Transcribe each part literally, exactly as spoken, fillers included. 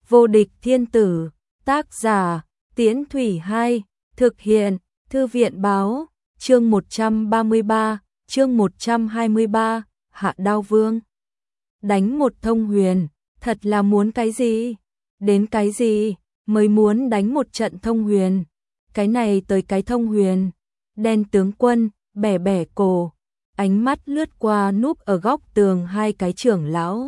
Vô địch thiên tử, tác giả, Tiễn Thủy Hai, thực hiện, Thư viện báo, chương một trăm ba mươi ba, chương một trăm hai mươi ba, Hạ Đao Vương. Đánh một thông huyền, thật là muốn cái gì? Đến cái gì, mới muốn đánh một trận thông huyền? Cái này tới cái thông huyền, đen tướng quân, bẻ bẻ cổ, ánh mắt lướt qua núp ở góc tường hai cái trưởng lão.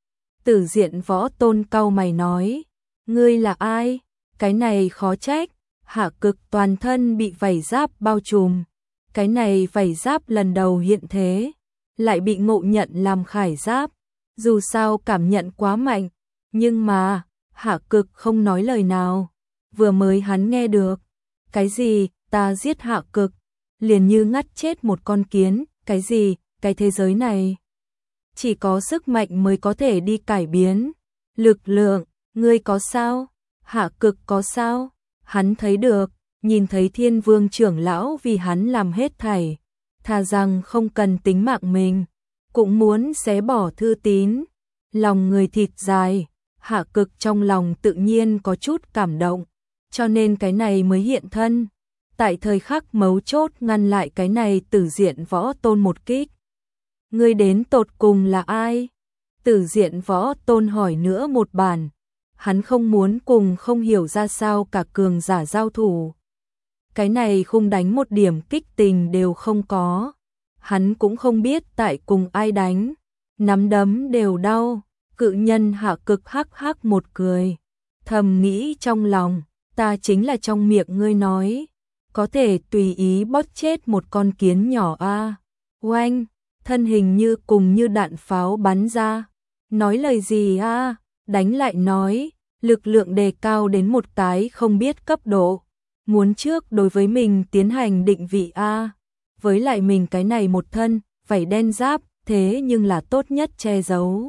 Tử Diện Võ Tôn cau mày nói, ngươi là ai? Cái này khó trách, Hạ Cực toàn thân bị vảy giáp bao trùm. Cái này vảy giáp lần đầu hiện thế, lại bị ngộ nhận làm khải giáp. Dù sao cảm nhận quá mạnh, nhưng mà, Hạ Cực không nói lời nào. Vừa mới hắn nghe được, cái gì, ta giết Hạ Cực, liền như ngắt chết một con kiến, cái gì, cái thế giới này. Chỉ có sức mạnh mới có thể đi cải biến. Lực lượng, ngươi có sao? Hạ Cực có sao? Hắn thấy được, nhìn thấy Thiên Vương trưởng lão vì hắn làm hết thảy, thà rằng không cần tính mạng mình, cũng muốn xé bỏ thư tín. Lòng người thịt dài, Hạ Cực trong lòng tự nhiên có chút cảm động, cho nên cái này mới hiện thân. Tại thời khắc mấu chốt ngăn lại cái này Tử Diện Võ Tôn một kích. Ngươi đến tột cùng là ai? Tử Diện Võ Tôn hỏi nữa một bản. Hắn không muốn cùng không hiểu ra sao cả cường giả giao thủ. Cái này không đánh một điểm kích tình đều không có. Hắn cũng không biết tại cùng ai đánh. Nắm đấm đều đau. Cự nhân Hạ Cực hắc hắc một cười. Thầm nghĩ trong lòng, ta chính là trong miệng ngươi nói. Có thể tùy ý bóp chết một con kiến nhỏ a. À. Oanh, thân hình như cùng như đạn pháo bắn ra. Nói lời gì a? À? Đánh lại nói, lực lượng đề cao đến một cái không biết cấp độ. Muốn trước đối với mình tiến hành định vị a. À? Với lại mình cái này một thân, vảy đen giáp, thế nhưng là tốt nhất che giấu.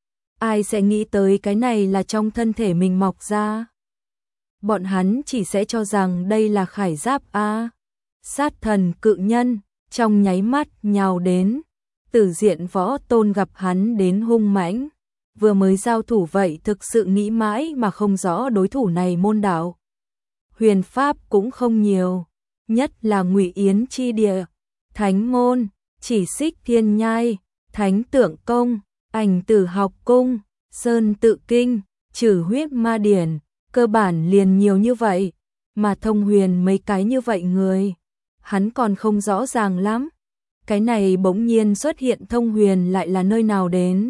Ai sẽ nghĩ tới cái này là trong thân thể mình mọc ra? Bọn hắn chỉ sẽ cho rằng đây là khải giáp a. À? Sát thần cự nhân, trong nháy mắt nhào đến. Tử Diện Võ Tôn gặp hắn đến hung mãnh. Vừa mới giao thủ vậy thực sự nghĩ mãi mà không rõ đối thủ này môn đạo. Huyền pháp cũng không nhiều, nhất là Ngụy Yến chi địa, Thánh môn, Chỉ Xích Thiên Nhai, Thánh Tượng Công, Ảnh Tử Học Cung, Sơn Tự Kinh, Trừ Huyết Ma Điển, cơ bản liền nhiều như vậy, mà thông huyền mấy cái như vậy người, hắn còn không rõ ràng lắm. Cái này bỗng nhiên xuất hiện thông huyền lại là nơi nào đến?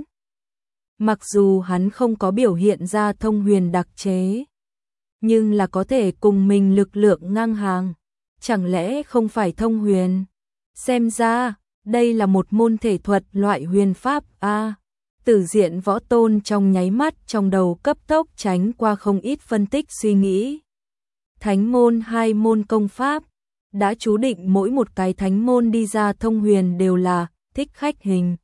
Mặc dù hắn không có biểu hiện ra thông huyền đặc chế, nhưng là có thể cùng mình lực lượng ngang hàng. Chẳng lẽ không phải thông huyền? Xem ra, đây là một môn thể thuật loại huyền pháp a. À, Tử Diện Võ Tôn trong nháy mắt trong đầu cấp tốc tránh qua không ít phân tích suy nghĩ. Thánh môn hai môn công pháp, đã chú định mỗi một cái thánh môn đi ra thông huyền đều là thích khách hình.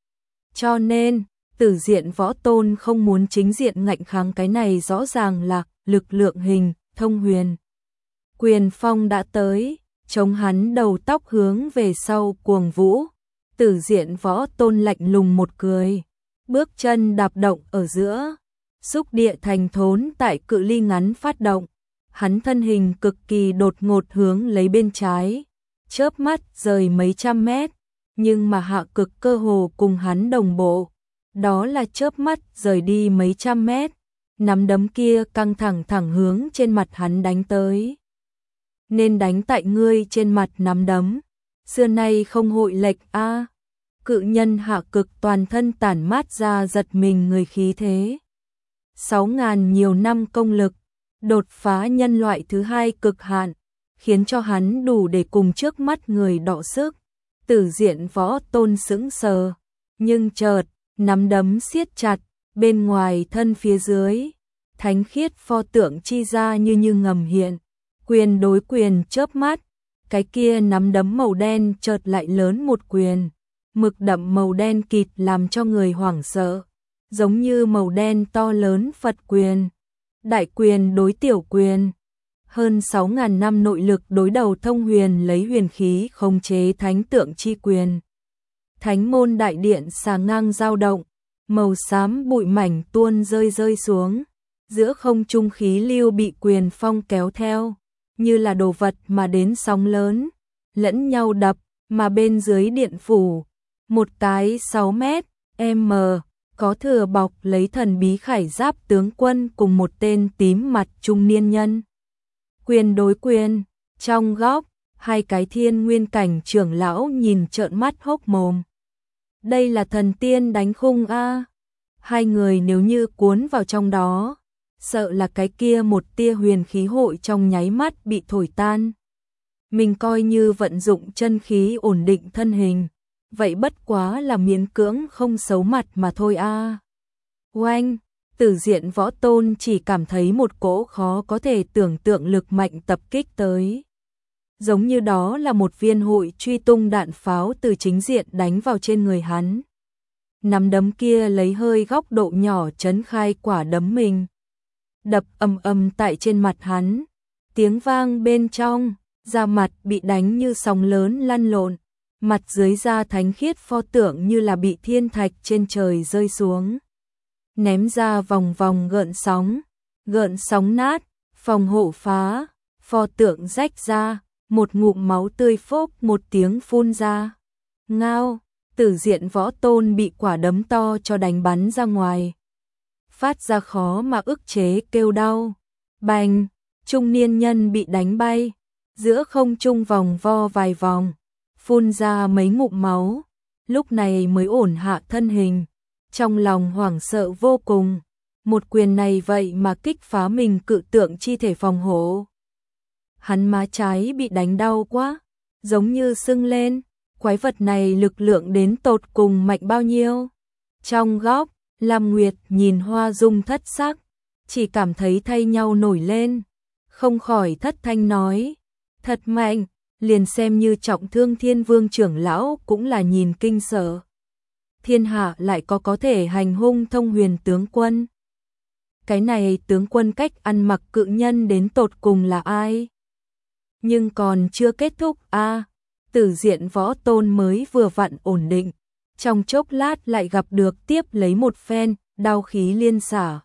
Cho nên, Tử Diện Võ Tôn không muốn chính diện ngạnh kháng cái này rõ ràng là lực lượng hình, thông huyền. Quyền phong đã tới, chống hắn đầu tóc hướng về sau cuồng vũ. Tử Diện Võ Tôn lạnh lùng một cười, bước chân đạp động ở giữa, xúc địa thành thốn tại cự ly ngắn phát động. Hắn thân hình cực kỳ đột ngột hướng lấy bên trái, chớp mắt rời mấy trăm mét, nhưng mà Hạ Cực cơ hồ cùng hắn đồng bộ, đó là chớp mắt rời đi mấy trăm mét, nắm đấm kia căng thẳng thẳng hướng trên mặt hắn đánh tới. Nên đánh tại ngươi trên mặt nắm đấm, xưa nay không hội lệch a. À. Cự nhân Hạ Cực toàn thân tản mát ra giật mình người khí thế. Sáu ngàn nhiều năm công lực, đột phá nhân loại thứ hai cực hạn, khiến cho hắn đủ để cùng trước mắt người đọ sức. Tử Diện Võ Tôn sững sờ, nhưng chợt, nắm đấm siết chặt, bên ngoài thân phía dưới, thánh khiết pho tượng chi ra như như ngầm hiện, quyền đối quyền chớp mắt, cái kia nắm đấm màu đen chợt lại lớn một quyền, mực đậm màu đen kịt làm cho người hoảng sợ, giống như màu đen to lớn Phật quyền. Đại quyền đối tiểu quyền, hơn sáu ngàn năm nội lực đối đầu thông huyền lấy huyền khí khống chế thánh tượng chi quyền. Thánh môn đại điện xà ngang dao động, màu xám bụi mảnh tuôn rơi rơi xuống, giữa không trung khí lưu bị quyền phong kéo theo, như là đồ vật mà đến sóng lớn, lẫn nhau đập, mà bên dưới điện phủ, một cái sáu mét m có thừa bọc lấy thần bí khải giáp tướng quân cùng một tên tím mặt trung niên nhân. Quyền đối quyền, trong góc, hai cái thiên nguyên cảnh trưởng lão nhìn trợn mắt hốc mồm. Đây là thần tiên đánh khung a. Hai người nếu như cuốn vào trong đó, sợ là cái kia một tia huyền khí hội trong nháy mắt bị thổi tan. Mình coi như vận dụng chân khí ổn định thân hình, vậy bất quá là miễn cưỡng không xấu mặt mà thôi a. Oanh, Tử Diện Võ Tôn chỉ cảm thấy một cỗ khó có thể tưởng tượng lực mạnh tập kích tới. Giống như đó là một viên hội truy tung đạn pháo từ chính diện đánh vào trên người hắn. Nắm đấm kia lấy hơi góc độ nhỏ chấn khai quả đấm mình. Đập ầm ầm tại trên mặt hắn. Tiếng vang bên trong, da mặt bị đánh như sóng lớn lăn lộn. Mặt dưới da thánh khiết pho tượng như là bị thiên thạch trên trời rơi xuống. Ném ra vòng vòng gợn sóng. Gợn sóng nát, phòng hộ phá, pho tượng rách ra. Một ngụm máu tươi phốc một tiếng phun ra. Ngao, Tử Diện Võ Tôn bị quả đấm to cho đánh bắn ra ngoài. Phát ra khó mà ức chế kêu đau. Bành, trung niên nhân bị đánh bay. Giữa không trung vòng vo vài vòng. Phun ra mấy ngụm máu. Lúc này mới ổn hạ thân hình. Trong lòng hoảng sợ vô cùng. Một quyền này vậy mà kích phá mình cự tượng chi thể phòng hộ. Hắn má trái bị đánh đau quá, giống như sưng lên, quái vật này lực lượng đến tột cùng mạnh bao nhiêu. Trong góc, Lam Nguyệt nhìn Hoa Dung thất sắc, chỉ cảm thấy thay nhau nổi lên, không khỏi thất thanh nói, thật mạnh, liền xem như trọng thương Thiên Vương trưởng lão cũng là nhìn kinh sợ. Thiên hạ lại có có thể hành hung thông huyền tướng quân. Cái này tướng quân cách ăn mặc cự nhân đến tột cùng là ai? Nhưng còn chưa kết thúc a, à, Tử Diện Võ Tôn mới vừa vặn ổn định, trong chốc lát lại gặp được tiếp lấy một phen, đao khí liên xả.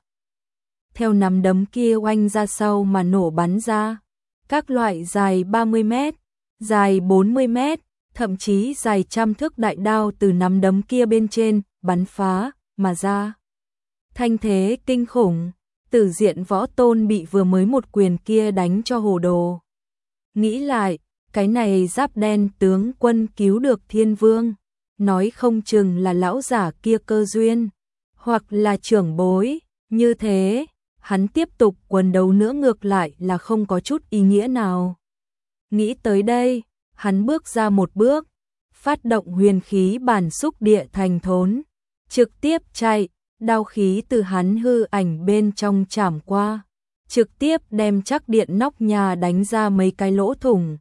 Theo nắm đấm kia oanh ra sau mà nổ bắn ra, các loại dài ba mươi mét, dài bốn mươi mét, thậm chí dài trăm thước đại đao từ nắm đấm kia bên trên, bắn phá, mà ra. Thanh thế kinh khủng, Tử Diện Võ Tôn bị vừa mới một quyền kia đánh cho hồ đồ. Nghĩ lại, cái này giáp đen tướng quân cứu được Thiên Vương, nói không chừng là lão giả kia cơ duyên, hoặc là trưởng bối, như thế, hắn tiếp tục quần đấu nữa ngược lại là không có chút ý nghĩa nào. Nghĩ tới đây, hắn bước ra một bước, phát động huyền khí bản xúc địa thành thốn, trực tiếp chạy, đao khí từ hắn hư ảnh bên trong chảm qua. Trực tiếp đem chắc điện nóc nhà đánh ra mấy cái lỗ thủng.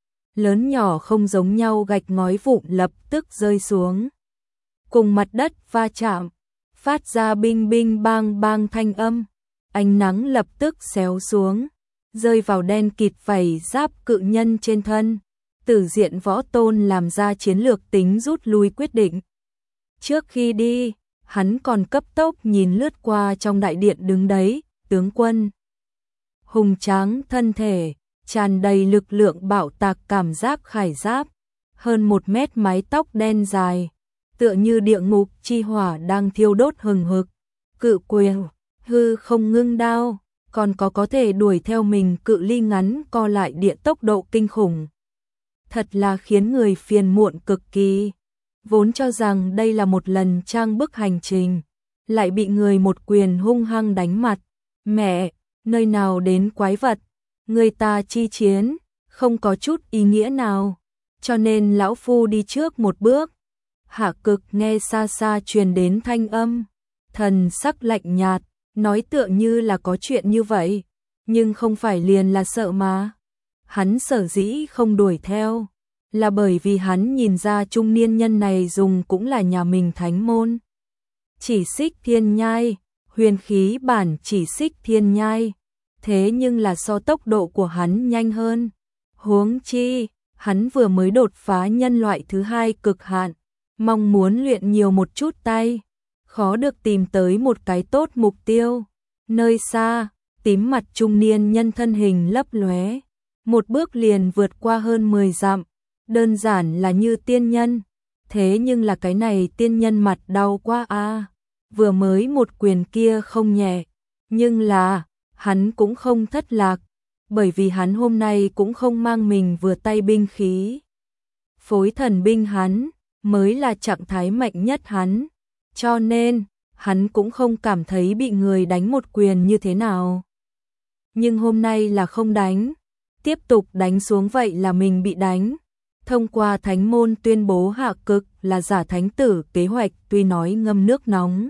Lớn nhỏ không giống nhau gạch ngói vụn lập tức rơi xuống. Cùng mặt đất va chạm, phát ra binh binh bang bang thanh âm. Ánh nắng lập tức xéo xuống, rơi vào đen kịt vảy giáp cự nhân trên thân. Tử Diện Võ Tôn làm ra chiến lược tính rút lui quyết định. Trước khi đi, hắn còn cấp tốc nhìn lướt qua trong đại điện đứng đấy, tướng quân. Hùng tráng thân thể, tràn đầy lực lượng bạo tạc cảm giác khải giáp, hơn một mét mái tóc đen dài, tựa như địa ngục chi hỏa đang thiêu đốt hừng hực, cự quyền, hư không ngưng đao, còn có có thể đuổi theo mình cự ly ngắn co lại địa tốc độ kinh khủng. Thật là khiến người phiền muộn cực kỳ, vốn cho rằng đây là một lần trang bức hành trình, lại bị người một quyền hung hăng đánh mặt, mẹ! Nơi nào đến quái vật, người ta chi chiến, không có chút ý nghĩa nào, cho nên lão phu đi trước một bước. Hạ Cực nghe xa xa truyền đến thanh âm, thần sắc lạnh nhạt, nói tựa như là có chuyện như vậy, nhưng không phải liền là sợ mà. Hắn sở dĩ không đuổi theo, là bởi vì hắn nhìn ra trung niên nhân này dùng cũng là nhà mình thánh môn. Chỉ xích thiên nhai, huyền khí bản chỉ xích thiên nhai, thế nhưng là so tốc độ của hắn nhanh hơn. Huống chi, hắn vừa mới đột phá nhân loại thứ hai cực hạn, mong muốn luyện nhiều một chút tay, khó được tìm tới một cái tốt mục tiêu. Nơi xa, tím mặt trung niên nhân thân hình lấp lóe, một bước liền vượt qua hơn mười dặm, đơn giản là như tiên nhân. Thế nhưng là cái này tiên nhân mặt đau quá a, à. Vừa mới một quyền kia không nhẹ, nhưng là hắn cũng không thất lạc, bởi vì hắn hôm nay cũng không mang mình vừa tay binh khí. Phối thần binh hắn mới là trạng thái mạnh nhất hắn, cho nên hắn cũng không cảm thấy bị người đánh một quyền như thế nào. Nhưng hôm nay là không đánh, tiếp tục đánh xuống vậy là mình bị đánh. Thông qua thánh môn tuyên bố hạ cực là giả thánh tử kế hoạch tuy nói ngâm nước nóng.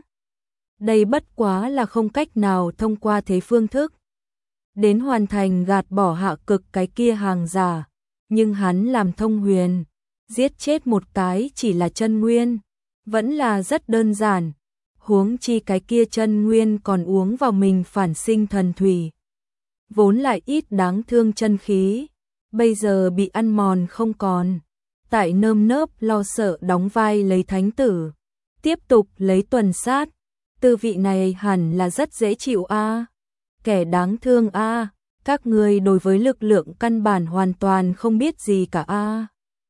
Đây bất quá là không cách nào thông qua thế phương thức đến hoàn thành gạt bỏ hạ cực cái kia hàng giả, nhưng hắn làm thông huyền, giết chết một cái chỉ là chân nguyên, vẫn là rất đơn giản, huống chi cái kia chân nguyên còn uống vào mình phản sinh thần thủy. Vốn lại ít đáng thương chân khí, bây giờ bị ăn mòn không còn, tại nơm nớp lo sợ đóng vai lấy thánh tử, tiếp tục lấy tuần sát, tư vị này hẳn là rất dễ chịu a. À. Kẻ đáng thương a, à. Các người đối với lực lượng căn bản hoàn toàn không biết gì cả a. À.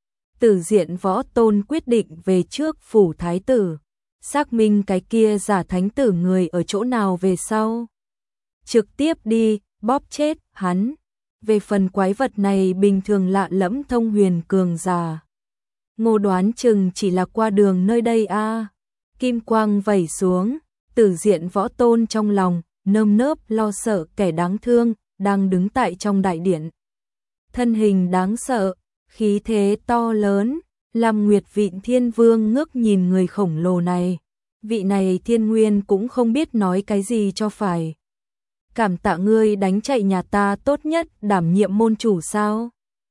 Tử Diện Võ Tôn quyết định về trước phủ thái tử, xác minh cái kia giả thánh tử người ở chỗ nào về sau. Trực tiếp đi, bóp chết hắn. Về phần quái vật này bình thường lạ lẫm thông huyền cường giả, Ngô đoán chừng chỉ là qua đường nơi đây a. À. Kim quang vẩy xuống, Tử Diện Võ Tôn trong lòng nơm nớp lo sợ kẻ đáng thương đang đứng tại trong đại điện. Thân hình đáng sợ, khí thế to lớn, làm Nguyệt Vịn Thiên Vương ngước nhìn người khổng lồ này. Vị này thiên nguyên cũng không biết nói cái gì cho phải. Cảm tạ ngươi đánh chạy nhà ta tốt nhất đảm nhiệm môn chủ sao?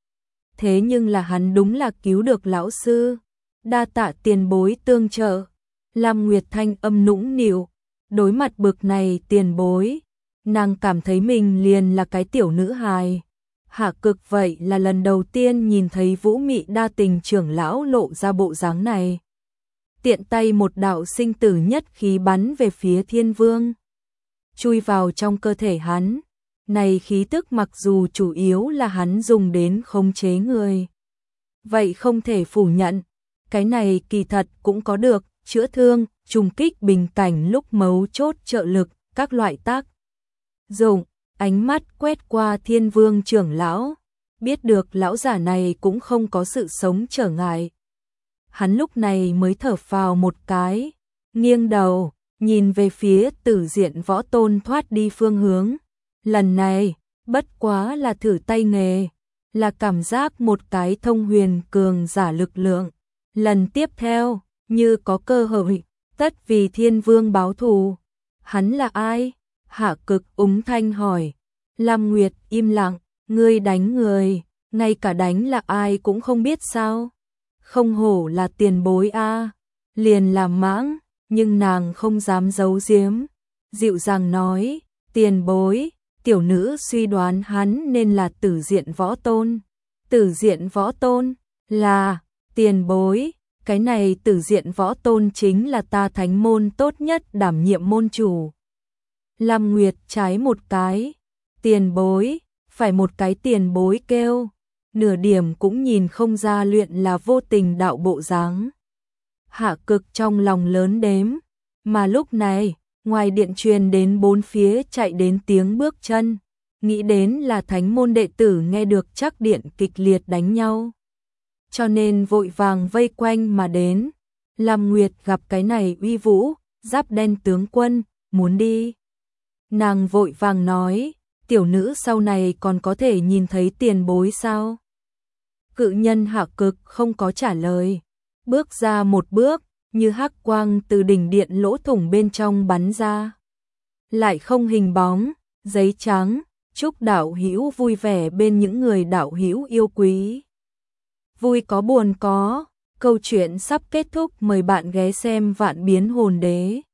Thế nhưng là hắn đúng là cứu được lão sư. Đa tạ tiền bối tương trợ. Lam Nguyệt thanh âm nũng nịu. Đối mặt bực này tiền bối, nàng cảm thấy mình liền là cái tiểu nữ hài. Hạ cực vậy là lần đầu tiên nhìn thấy Vũ Mị đa tình trưởng lão lộ ra bộ dáng này. Tiện tay một đạo sinh tử nhất khí bắn về phía thiên vương, chui vào trong cơ thể hắn. Này khí tức mặc dù chủ yếu là hắn dùng đến khống chế người, vậy không thể phủ nhận, cái này kỳ thật cũng có được chữa thương, trùng kích bình cảnh lúc mấu chốt trợ lực, các loại tác dụng. Ánh mắt quét qua thiên vương trưởng lão, biết được lão giả này cũng không có sự sống trở ngại. Hắn lúc này mới thở phào một cái, nghiêng đầu, nhìn về phía Tử Diện Võ Tôn thoát đi phương hướng. Lần này, bất quá là thử tay nghề, là cảm giác một cái thông huyền cường giả lực lượng. Lần tiếp theo, như có cơ hội, tất vì thiên vương báo thù. Hắn là ai? Hạ cực úng thanh hỏi. Lam Nguyệt im lặng, ngươi đánh người, ngay cả đánh là ai cũng không biết sao? Không hổ là tiền bối a, à. Liền làm mãng, nhưng nàng không dám giấu giếm, dịu dàng nói, tiền bối, tiểu nữ suy đoán hắn nên là Tử Diện Võ Tôn. Tử Diện Võ Tôn, là, tiền bối, cái này Tử Diện Võ Tôn chính là ta thánh môn tốt nhất đảm nhiệm môn chủ. Lam Nguyệt trái một cái, tiền bối, phải một cái tiền bối kêu, nửa điểm cũng nhìn không ra luyện là vô tình đạo bộ dáng. Hạ cực trong lòng lớn đếm, mà lúc này, ngoài điện truyền đến bốn phía chạy đến tiếng bước chân, nghĩ đến là thánh môn đệ tử nghe được chắc điện kịch liệt đánh nhau, cho nên vội vàng vây quanh mà đến. Lam Nguyệt gặp cái này uy vũ, giáp đen tướng quân, muốn đi. Nàng vội vàng nói, tiểu nữ sau này còn có thể nhìn thấy tiền bối sao? Cự nhân Hạ cực không có trả lời, bước ra một bước, như hắc quang từ đỉnh điện lỗ thủng bên trong bắn ra. Lại không hình bóng, giấy trắng, chúc đạo hữu vui vẻ bên những người đạo hữu yêu quý. Vui có buồn có, câu chuyện sắp kết thúc, mời bạn ghé xem Vạn Biến Hồn Đế.